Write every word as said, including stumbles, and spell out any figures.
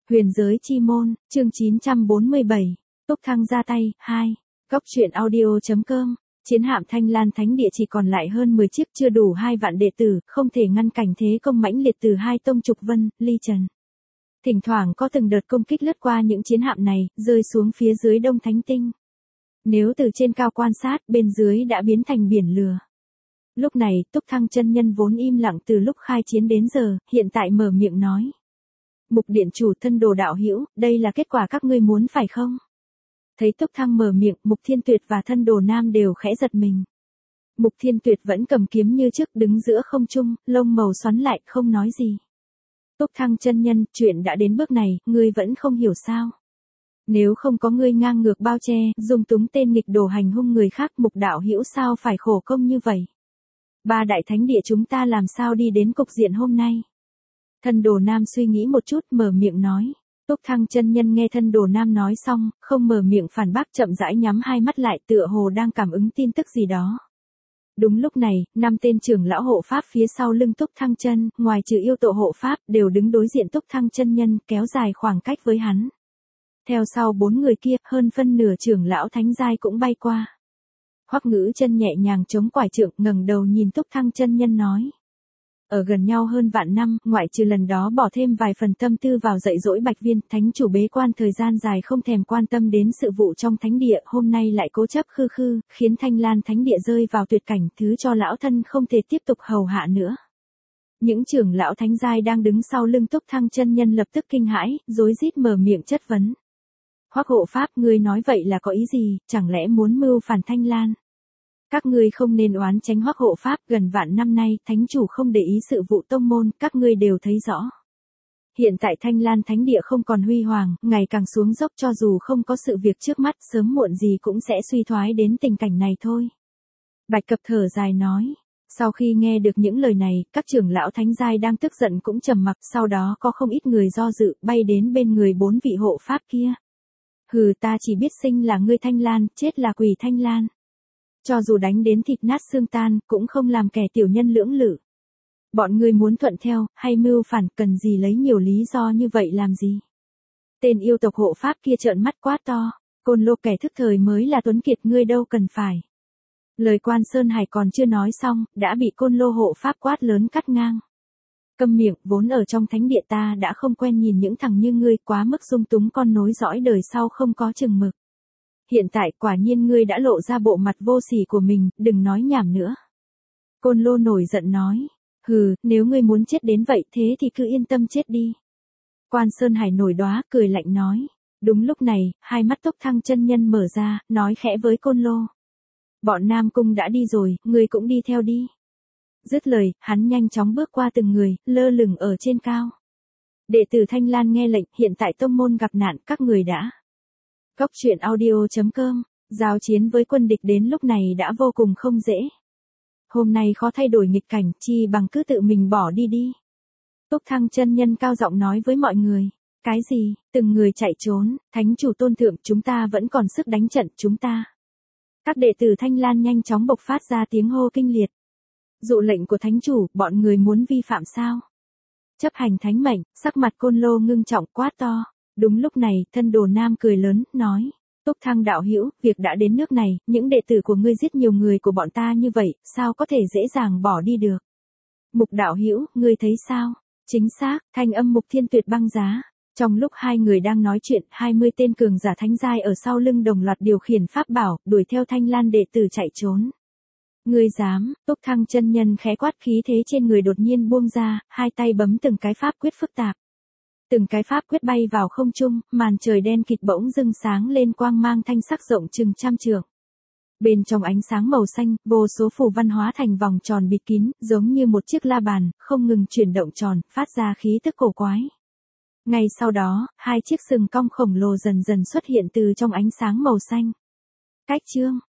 Huyền giới chi môn, chương chín trăm bốn mươi bảy, Túc Thăng ra tay, hai. Góc truyện audio.com, chiến hạm Thanh Lan Thánh Địa chỉ còn lại hơn mười chiếc, chưa đủ hai vạn đệ tử, không thể ngăn cảnh thế công mãnh liệt từ hai tông trục vân, ly trần. Thỉnh thoảng có từng đợt công kích lướt qua những chiến hạm này, rơi xuống phía dưới Đông Thánh Tinh. Nếu từ trên cao quan sát, bên dưới đã biến thành biển lửa. Lúc này, Túc Thăng chân nhân vốn im lặng từ lúc khai chiến đến giờ, hiện tại mở miệng nói. Mục điện chủ, thân đồ đạo hữu, đây là kết quả các ngươi muốn phải không? Thấy Túc Thăng mở miệng, Mục Thiên Tuyệt và thân đồ nam đều khẽ giật mình. Mục Thiên Tuyệt vẫn cầm kiếm như trước, đứng giữa không trung, lông màu xoắn lại, không nói gì. Túc Thăng chân nhân, chuyện đã đến bước này, ngươi vẫn không hiểu sao? Nếu không có ngươi ngang ngược bao che, dung túng tên nghịch đồ hành hung người khác, Mục đạo hữu sao phải khổ công như vậy? Ba đại thánh địa chúng ta làm sao đi đến cục diện hôm nay? Thân đồ nam suy nghĩ một chút, mở miệng nói. Túc Thăng chân nhân nghe thân đồ nam nói xong, không mở miệng phản bác, chậm rãi nhắm hai mắt lại, tựa hồ đang cảm ứng tin tức gì đó. Đúng lúc này, năm tên trưởng lão hộ pháp phía sau lưng Túc Thăng chân, ngoài trừ yêu tổ hộ pháp, đều đứng đối diện Túc Thăng chân nhân, kéo dài khoảng cách với hắn. Theo sau bốn người kia, hơn phân nửa trưởng lão thánh giai cũng bay qua. Hoắc Ngữ Chân nhẹ nhàng chống quải trượng, ngẩng đầu nhìn Túc Thăng chân nhân nói. Ở gần nhau hơn vạn năm, ngoại trừ lần đó bỏ thêm vài phần tâm tư vào dạy dỗ Bạch Viên, thánh chủ bế quan thời gian dài không thèm quan tâm đến sự vụ trong thánh địa, hôm nay lại cố chấp khư khư, khiến Thanh Lan Thánh Địa rơi vào tuyệt cảnh, thứ cho lão thân không thể tiếp tục hầu hạ nữa. Những trưởng lão thánh giai đang đứng sau lưng Túc Thăng chân nhân lập tức kinh hãi, rối rít mở miệng chất vấn. Hoắc hộ pháp, ngươi nói vậy là có ý gì, chẳng lẽ muốn mưu phản Thanh Lan? Các ngươi không nên oán tránh Hoắc hộ pháp, gần vạn năm nay, thánh chủ không để ý sự vụ tông môn, các ngươi đều thấy rõ. Hiện tại Thanh Lan Thánh Địa không còn huy hoàng, ngày càng xuống dốc, cho dù không có sự việc trước mắt, sớm muộn gì cũng sẽ suy thoái đến tình cảnh này thôi. Bạch Cập thở dài nói. Sau khi nghe được những lời này, các trưởng lão thánh giai đang tức giận cũng trầm mặc, sau đó có không ít người do dự, bay đến bên người bốn vị hộ pháp kia. Hừ, ta chỉ biết sinh là ngươi Thanh Lan, chết là quỷ Thanh Lan. Cho dù đánh đến thịt nát xương tan, cũng không làm kẻ tiểu nhân lưỡng lự. Bọn ngươi muốn thuận theo, hay mưu phản, cần gì lấy nhiều lý do như vậy làm gì? Tên yêu tộc hộ pháp kia trợn mắt quát to, Côn Lô kẻ thức thời mới là tuấn kiệt, ngươi đâu cần phải. Lời Quan Sơn Hải còn chưa nói xong, đã bị Côn Lô hộ pháp quát lớn cắt ngang. Câm miệng, vốn ở trong thánh địa ta đã không quen nhìn những thằng như ngươi, quá mức dung túng con nối dõi đời sau không có chừng mực. Hiện tại quả nhiên ngươi đã lộ ra bộ mặt vô sỉ của mình, đừng nói nhảm nữa. Côn Lô nổi giận nói, hừ, nếu ngươi muốn chết đến vậy thế thì cứ yên tâm chết đi. Quan Sơn Hải nổi đoá, cười lạnh nói. Đúng lúc này, hai mắt Túc Thăng chân nhân mở ra, nói khẽ với Côn Lô. Bọn Nam Cung đã đi rồi, ngươi cũng đi theo đi. Dứt lời, hắn nhanh chóng bước qua từng người, lơ lửng ở trên cao. Đệ tử Thanh Lan nghe lệnh, hiện tại tông môn gặp nạn, các người đã. Góc truyện audio.com, giao chiến với quân địch đến lúc này đã vô cùng không dễ. Hôm nay khó thay đổi nghịch cảnh, chi bằng cứ tự mình bỏ đi đi. Túc Thăng chân nhân cao giọng nói với mọi người. Cái gì, từng người chạy trốn, thánh chủ tôn thượng, chúng ta vẫn còn sức đánh trận, chúng ta. Các đệ tử Thanh Lan nhanh chóng bộc phát ra tiếng hô kinh liệt. Dụ lệnh của thánh chủ, bọn người muốn vi phạm sao? Chấp hành thánh mệnh, sắc mặt Côn Lô ngưng trọng quát to. Đúng lúc này, thân đồ nam cười lớn, nói. Túc Thăng đạo hữu, việc đã đến nước này, những đệ tử của ngươi giết nhiều người của bọn ta như vậy, sao có thể dễ dàng bỏ đi được? Mục đạo hữu, ngươi thấy sao? Chính xác, thanh âm Mục Thiên Tuyệt băng giá. Trong lúc hai người đang nói chuyện, hai mươi tên cường giả thánh giai ở sau lưng đồng loạt điều khiển pháp bảo, đuổi theo Thanh Lan đệ tử chạy trốn. Ngươi dám? Túc Thăng chân nhân khẽ quát, khí thế trên người đột nhiên buông ra, hai tay bấm từng cái pháp quyết phức tạp. Từng cái pháp quyết bay vào không trung, màn trời đen kịt bỗng dưng sáng lên quang mang thanh sắc rộng chừng trăm trượng. Bên trong ánh sáng màu xanh, vô số phù văn hóa thành vòng tròn bịt kín, giống như một chiếc la bàn, không ngừng chuyển động tròn, phát ra khí tức cổ quái. Ngay sau đó, hai chiếc sừng cong khổng lồ dần dần xuất hiện từ trong ánh sáng màu xanh. Cách chương,